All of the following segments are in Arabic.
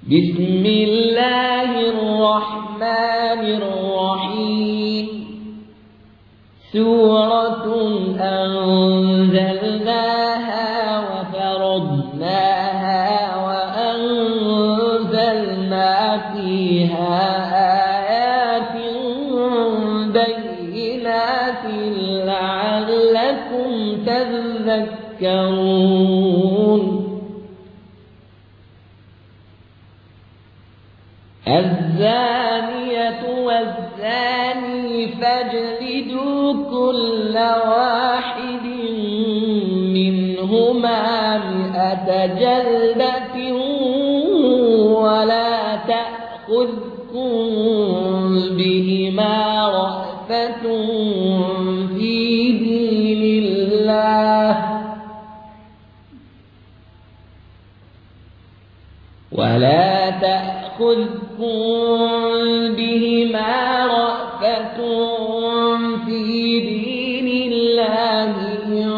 بسم الله الرحمن الرحيم سورة أنزلناها وفرضناها وأنزلنا فيها آيات بينات لعلكم تذكرون الزانية والزاني فاجلدوا كل واحد منهما 100 جلدة ولا تأخذكم بهما رأفة في دين الله إن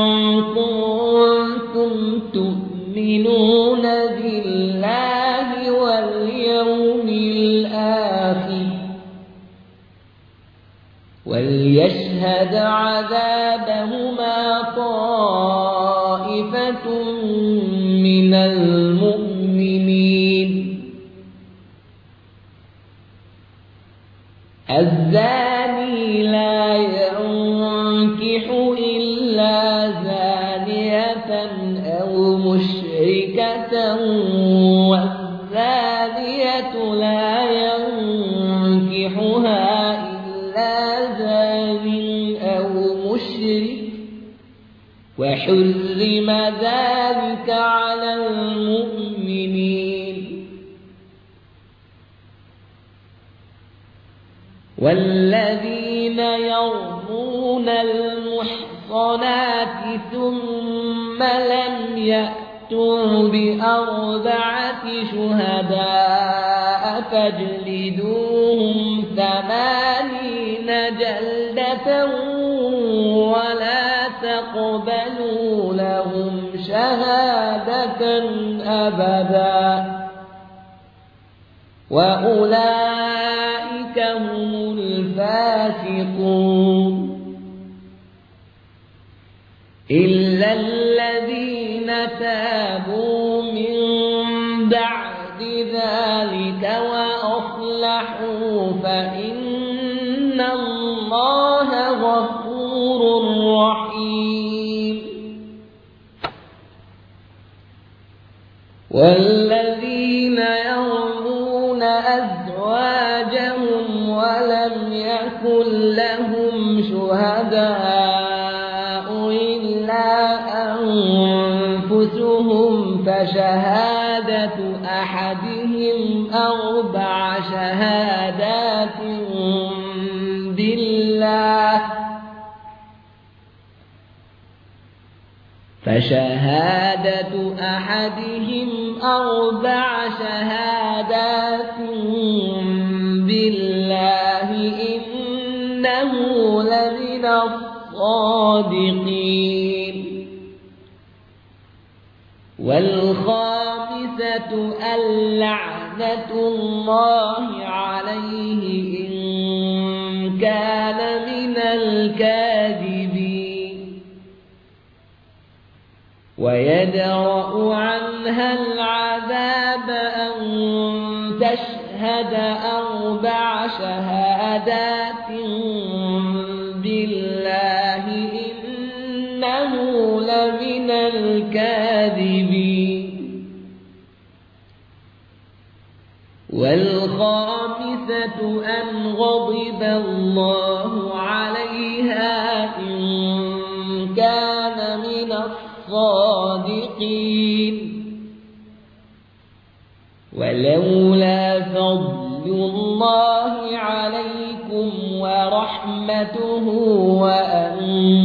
كنتم تؤمنون بالله واليوم الآخر وليشهد عذابهما طائفة من المؤمنين الزاني لا ينكح إلا زانية أو مشركة والزانية لا ينكحها إلا زان أو مشرك وحرم ذلك على المؤمنين والذين يرمون المحصنات ثم لم يأتوا ب4 شهداء فاجلدوهم 80 جلدة ولا تقبلوا لهم شهادة أبدا وأولئك هم الفاسقون إلا الذين تابوا من بعد ذلك وأصلحوا فإن الله غفور رحيم والذين يرمون أزواجهم ولم يكن لهم شهداء إلا أنفسهم فشهادة أحدهم 4 شهادات بالله إنه لمن الصادقين والخامسة اللعنة الله عليه إن كان من الكاذبين ويدرأ عنها العذاب أن تشهد 4 شهادات بالله إنه لمن الكاذبين والخامسة أن غضب الله عليها إن كان من الصادقين ولولا فضل الله عليكم ورحمته وأن